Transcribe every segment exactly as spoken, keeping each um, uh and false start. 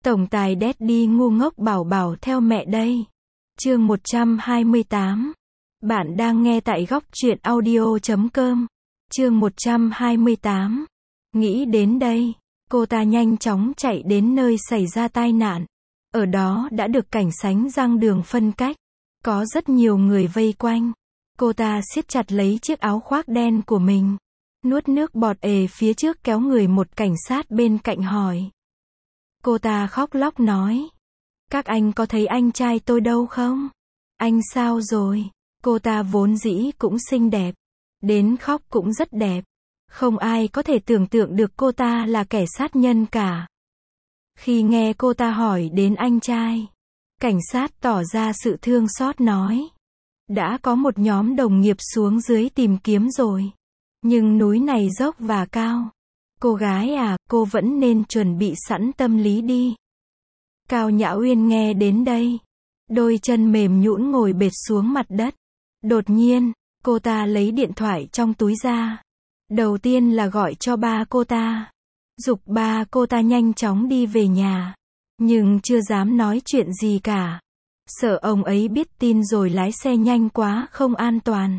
Tổng tài Daddy ngu ngốc bảo bảo theo mẹ đây. Chương một trăm hai mươi tám. Bạn đang nghe tại góc truyện audio chấm com. Chương một trăm hai mươi tám. Nghĩ đến đây, cô ta nhanh chóng chạy đến nơi xảy ra tai nạn. Ở đó đã được cảnh sánh răng đường phân cách. Có rất nhiều người vây quanh. Cô ta siết chặt lấy chiếc áo khoác đen của mình. Nuốt nước bọt ề phía trước kéo người một cảnh sát bên cạnh hỏi. Cô ta khóc lóc nói. Các anh có thấy anh trai tôi đâu không? Anh sao rồi? Cô ta vốn dĩ cũng xinh đẹp. Đến khóc cũng rất đẹp. Không ai có thể tưởng tượng được cô ta là kẻ sát nhân cả. Khi nghe cô ta hỏi đến anh trai, cảnh sát tỏ ra sự thương xót nói. Đã có một nhóm đồng nghiệp xuống dưới tìm kiếm rồi. Nhưng núi này dốc và cao. Cô gái à, cô vẫn nên chuẩn bị sẵn tâm lý đi. Cao Nhã Uyên nghe đến đây. Đôi chân mềm nhũn ngồi bệt xuống mặt đất. Đột nhiên, cô ta lấy điện thoại trong túi ra. Đầu tiên là gọi cho ba cô ta. Giục ba cô ta nhanh chóng đi về nhà. Nhưng chưa dám nói chuyện gì cả. Sợ ông ấy biết tin rồi lái xe nhanh quá không an toàn.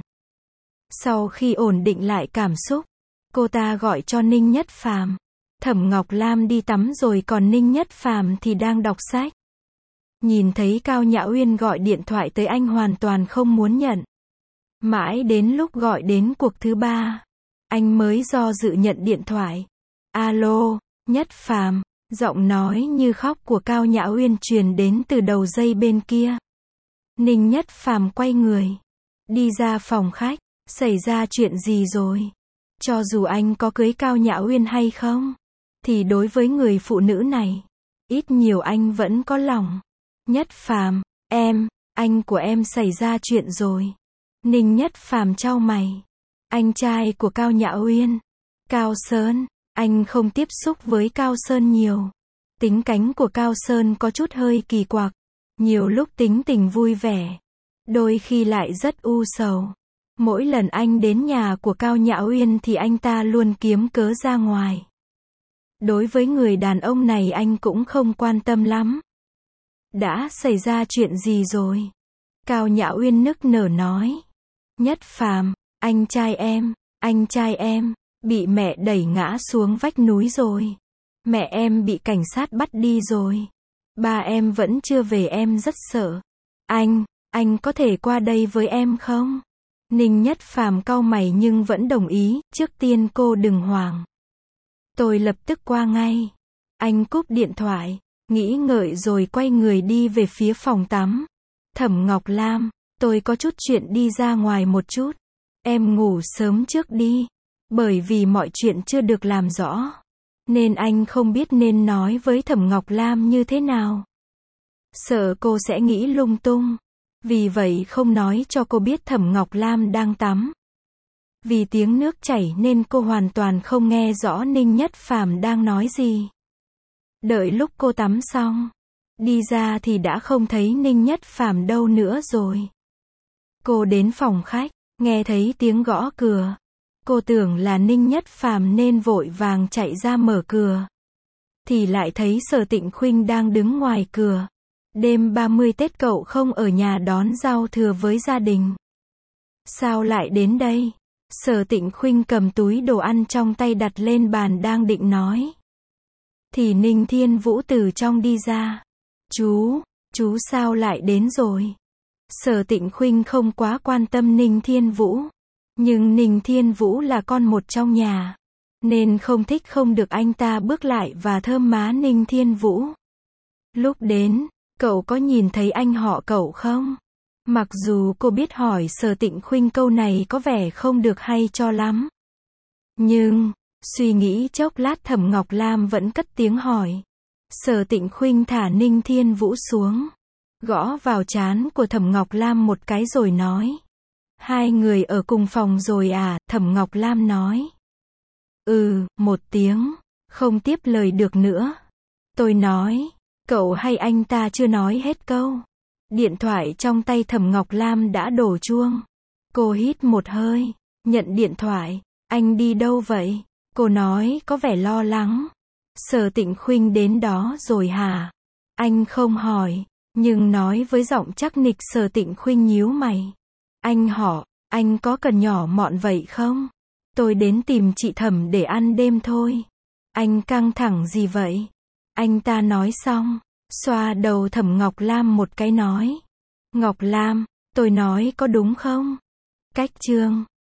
Sau khi ổn định lại cảm xúc, cô ta gọi cho Ninh Nhất Phàm. Thẩm Ngọc Lam đi tắm rồi còn Ninh Nhất Phàm thì đang đọc sách. Nhìn thấy Cao Nhã Uyên gọi điện thoại tới anh hoàn toàn không muốn nhận. Mãi đến lúc gọi đến cuộc thứ ba, anh mới do dự nhận điện thoại. Alo, Nhất Phàm, giọng nói như khóc của Cao Nhã Uyên truyền đến từ đầu dây bên kia. Ninh Nhất Phàm quay người, đi ra phòng khách. Xảy ra chuyện gì rồi? Cho dù anh có cưới Cao Nhã Uyên hay không, thì đối với người phụ nữ này, ít nhiều anh vẫn có lòng. Nhất Phàm, em, anh của em xảy ra chuyện rồi. Ninh Nhất Phàm chau mày. Anh trai của Cao Nhã Uyên, Cao Sơn, anh không tiếp xúc với Cao Sơn nhiều. Tính cánh của Cao Sơn có chút hơi kỳ quặc. Nhiều lúc tính tình vui vẻ, đôi khi lại rất u sầu. Mỗi lần anh đến nhà của Cao Nhã Uyên thì anh ta luôn kiếm cớ ra ngoài. Đối với người đàn ông này anh cũng không quan tâm lắm. Đã xảy ra chuyện gì rồi? Cao Nhã Uyên nức nở nói. Nhất Phàm, anh trai em, anh trai em, bị mẹ đẩy ngã xuống vách núi rồi. Mẹ em bị cảnh sát bắt đi rồi. Ba em vẫn chưa về, em rất sợ. Anh, anh có thể qua đây với em không? Ninh Nhất Phàm cau mày nhưng vẫn đồng ý, trước tiên cô đừng hoảng. Tôi lập tức qua ngay. Anh cúp điện thoại, nghĩ ngợi rồi quay người đi về phía phòng tắm. Thẩm Ngọc Lam, tôi có chút chuyện đi ra ngoài một chút. Em ngủ sớm trước đi. Bởi vì mọi chuyện chưa được làm rõ, nên anh không biết nên nói với Thẩm Ngọc Lam như thế nào. Sợ cô sẽ nghĩ lung tung. Vì vậy không nói cho cô biết Thẩm Ngọc Lam đang tắm. Vì tiếng nước chảy nên cô hoàn toàn không nghe rõ Ninh Nhất Phàm đang nói gì. Đợi lúc cô tắm xong, đi ra thì đã không thấy Ninh Nhất Phàm đâu nữa rồi. Cô đến phòng khách, nghe thấy tiếng gõ cửa. Cô tưởng là Ninh Nhất Phàm nên vội vàng chạy ra mở cửa. Thì lại thấy Sở Tịnh Khuynh đang đứng ngoài cửa. Đêm ba mươi Tết cậu không ở nhà đón giao thừa với gia đình. Sao lại đến đây? Sở Tịnh Khuynh cầm túi đồ ăn trong tay đặt lên bàn đang định nói. Thì Ninh Thiên Vũ từ trong đi ra. Chú, chú sao lại đến rồi? Sở Tịnh Khuynh không quá quan tâm Ninh Thiên Vũ. Nhưng Ninh Thiên Vũ là con một trong nhà. Nên không thích không được anh ta bước lại và thơm má Ninh Thiên Vũ. Lúc đến, cậu có nhìn thấy anh họ cậu không? Mặc dù cô biết hỏi Sở Tịnh Khuynh câu này có vẻ không được hay cho lắm. Nhưng, suy nghĩ chốc lát Thẩm Ngọc Lam vẫn cất tiếng hỏi. Sở Tịnh Khuynh thả Ninh Thiên Vũ xuống. Gõ vào trán của Thẩm Ngọc Lam một cái rồi nói. Hai người ở cùng phòng rồi à? Thẩm Ngọc Lam nói. Ừ, một tiếng. Không tiếp lời được nữa. Tôi nói. Cậu hay anh ta chưa nói hết câu. Điện thoại trong tay Thẩm Ngọc Lam đã đổ chuông. Cô hít một hơi, nhận điện thoại. Anh đi đâu vậy? Cô nói có vẻ lo lắng. Sở Tịnh Khuynh đến đó rồi hả? Anh không hỏi, nhưng nói với giọng chắc nịch. Sở Tịnh Khuynh nhíu mày. Anh họ, anh có cần nhỏ mọn vậy không? Tôi đến tìm chị Thẩm để ăn đêm thôi. Anh căng thẳng gì vậy? Anh ta nói xong, xoa đầu Thẩm Ngọc Lam một cái nói. Ngọc Lam, tôi nói có đúng không? Cách chương